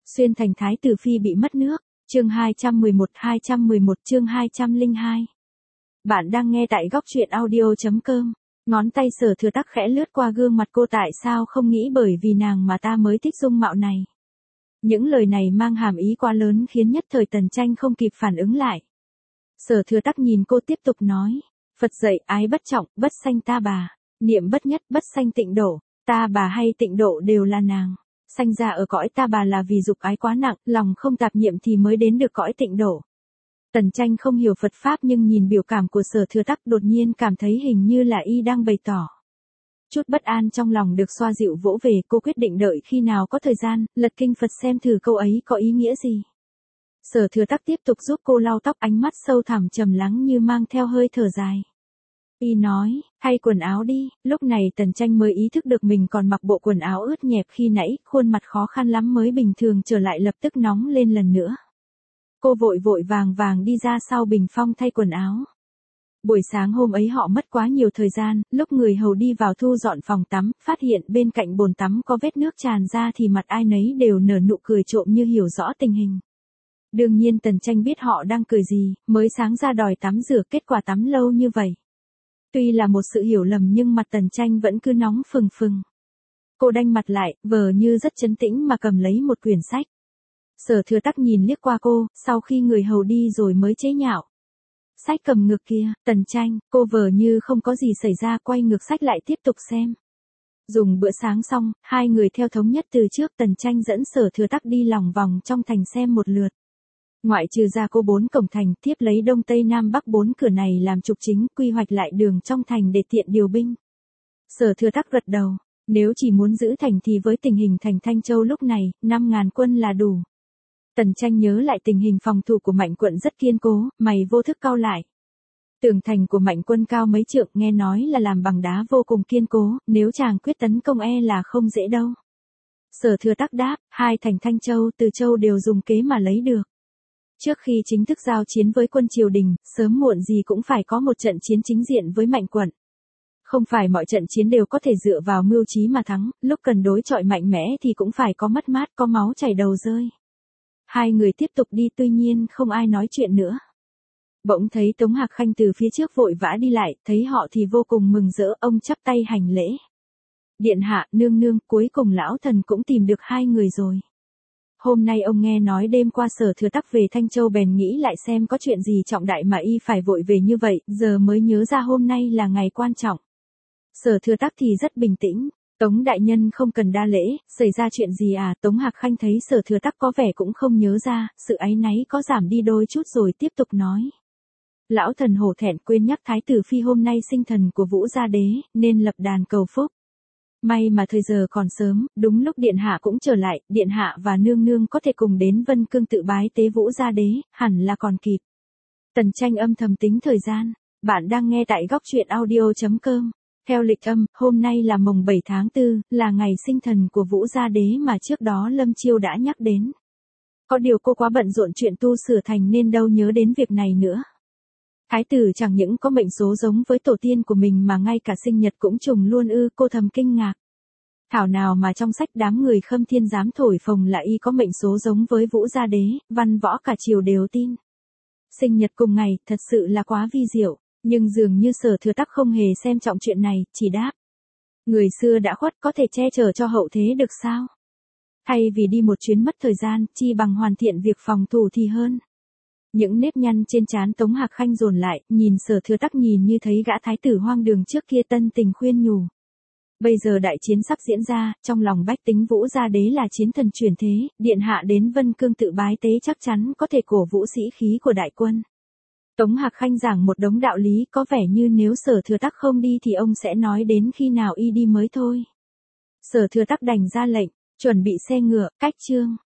Xuyên thành thái tử phi bị mất nước, chương 211 chương 202. Bạn đang nghe tại góc truyện audio.com. Ngón tay Sở Thừa Tắc khẽ lướt qua gương mặt cô, tại sao không nghĩ bởi vì nàng mà ta mới thích dung mạo này. Những lời này mang hàm ý quá lớn khiến nhất thời Tần Tranh không kịp phản ứng lại. Sở Thừa Tắc nhìn cô tiếp tục nói, Phật dạy ái bất trọng, bất sanh ta bà, niệm bất nhất, bất sanh tịnh độ, ta bà hay tịnh độ đều là nàng. Sanh ra ở cõi ta bà là vì dục ái quá nặng, lòng không tạp niệm thì mới đến được cõi tịnh độ. Tần Tranh không hiểu Phật Pháp nhưng nhìn biểu cảm của Sở Thừa Tắc đột nhiên cảm thấy hình như là y đang bày tỏ. Chút bất an trong lòng được xoa dịu vỗ về, cô quyết định đợi khi nào có thời gian, lật kinh Phật xem thử câu ấy có ý nghĩa gì. Sở Thừa Tắc tiếp tục giúp cô lau tóc, ánh mắt sâu thẳm trầm lắng như mang theo hơi thở dài. Y nói, thay quần áo đi, lúc này Tần Tranh mới ý thức được mình còn mặc bộ quần áo ướt nhẹp khi nãy, khuôn mặt khó khăn lắm mới bình thường trở lại lập tức nóng lên lần nữa. Cô vội vội vàng đi ra sau bình phong thay quần áo. Buổi sáng hôm ấy họ mất quá nhiều thời gian, lúc người hầu đi vào thu dọn phòng tắm, phát hiện bên cạnh bồn tắm có vết nước tràn ra thì mặt ai nấy đều nở nụ cười trộm như hiểu rõ tình hình. Đương nhiên Tần Tranh biết họ đang cười gì, mới sáng ra đòi tắm rửa, kết quả tắm lâu như vậy. Tuy là một sự hiểu lầm nhưng mặt Tần Tranh vẫn cứ nóng phừng phừng. Cô đanh mặt lại, vờ như rất trấn tĩnh mà cầm lấy một quyển sách. Sở Thừa Tắc nhìn liếc qua cô, sau khi người hầu đi rồi mới chế nhạo. Sách cầm ngược kia, Tần Tranh, cô vờ như không có gì xảy ra, quay ngược sách lại tiếp tục xem. Dùng bữa sáng xong, hai người theo thống nhất từ trước, Tần Tranh dẫn Sở Thừa Tắc đi lòng vòng trong thành xem một lượt. Ngoại trừ ra cô 4 cổng thành, tiếp lấy đông tây nam bắc 4 cửa này làm trục chính, quy hoạch lại đường trong thành để tiện điều binh. Sở Thừa Tắc gật đầu, nếu chỉ muốn giữ thành thì với tình hình thành Thanh Châu lúc này, 5.000 quân là đủ. Tần Tranh nhớ lại tình hình phòng thủ của Mạnh quận rất kiên cố, mày vô thức cau lại. Tường thành của Mạnh quân cao mấy trượng, nghe nói là làm bằng đá vô cùng kiên cố, nếu chàng quyết tấn công là không dễ đâu. Sở Thừa Tắc đáp, hai thành Thanh Châu, Từ Châu đều dùng kế mà lấy được. Trước khi chính thức giao chiến với quân triều đình, sớm muộn gì cũng phải có một trận chiến chính diện với Mạnh quận. Không phải mọi trận chiến đều có thể dựa vào mưu trí mà thắng, lúc cần đối chọi mạnh mẽ thì cũng phải có mất mát, có máu chảy đầu rơi. Hai người tiếp tục đi, tuy nhiên không ai nói chuyện nữa. Bỗng thấy Tống Hạc Khanh từ phía trước vội vã đi lại, thấy họ thì vô cùng mừng rỡ, ông chắp tay hành lễ. Điện hạ, nương nương, cuối cùng lão thần cũng tìm được hai người rồi. Hôm nay ông nghe nói đêm qua Sở Thừa Tắc về Thanh Châu bèn nghĩ lại xem có chuyện gì trọng đại mà y phải vội về như vậy, giờ mới nhớ ra hôm nay là ngày quan trọng. Sở Thừa Tắc thì rất bình tĩnh, Tống đại nhân không cần đa lễ, xảy ra chuyện gì à? Tống Hạc Khanh thấy Sở Thừa Tắc có vẻ cũng không nhớ ra, sự áy náy có giảm đi đôi chút rồi tiếp tục nói. Lão thần hổ thẹn quên nhắc thái tử phi hôm nay sinh thần của Vũ Gia Đế, nên lập đàn cầu phúc. May mà thời giờ còn sớm, đúng lúc điện hạ cũng trở lại, điện hạ và nương nương có thể cùng đến Vân Cương tự bái tế Vũ Gia Đế, hẳn là còn kịp. Tần Tranh âm thầm tính thời gian, bạn đang nghe tại góc truyện audio.com. Theo lịch âm, hôm nay là mùng 7 tháng 4, là ngày sinh thần của Vũ Gia Đế mà trước đó Lâm Chiêu đã nhắc đến. Có điều cô quá bận rộn chuyện tu sửa thành nên đâu nhớ đến việc này nữa. Thái tử chẳng những có mệnh số giống với tổ tiên của mình mà ngay cả sinh nhật cũng trùng luôn ư, cô thầm kinh ngạc. Thảo nào mà trong sách đám người Khâm Thiên dám thổi phồng là y có mệnh số giống với Vũ Gia Đế, văn võ cả triều đều tin. Sinh nhật cùng ngày, thật sự là quá vi diệu, nhưng dường như Sở Thừa Tắc không hề xem trọng chuyện này, chỉ đáp. Người xưa đã khuất, có thể che chở cho hậu thế được sao? Thay vì đi một chuyến mất thời gian, chi bằng hoàn thiện việc phòng thủ thì hơn. Những nếp nhăn trên trán Tống Hạc Khanh dồn lại, nhìn Sở Thừa Tắc nhìn như thấy gã thái tử hoang đường trước kia tân tình khuyên nhủ. Bây giờ đại chiến sắp diễn ra, trong lòng bách tính Vũ Gia Đế là chiến thần truyền thế, điện hạ đến Vân Cương tự bái tế chắc chắn có thể cổ vũ sĩ khí của đại quân. Tống Hạc Khanh giảng một đống đạo lý, có vẻ như nếu Sở Thừa Tắc không đi thì ông sẽ nói đến khi nào y đi mới thôi. Sở Thừa Tắc đành ra lệnh, chuẩn bị xe ngựa, cách trương.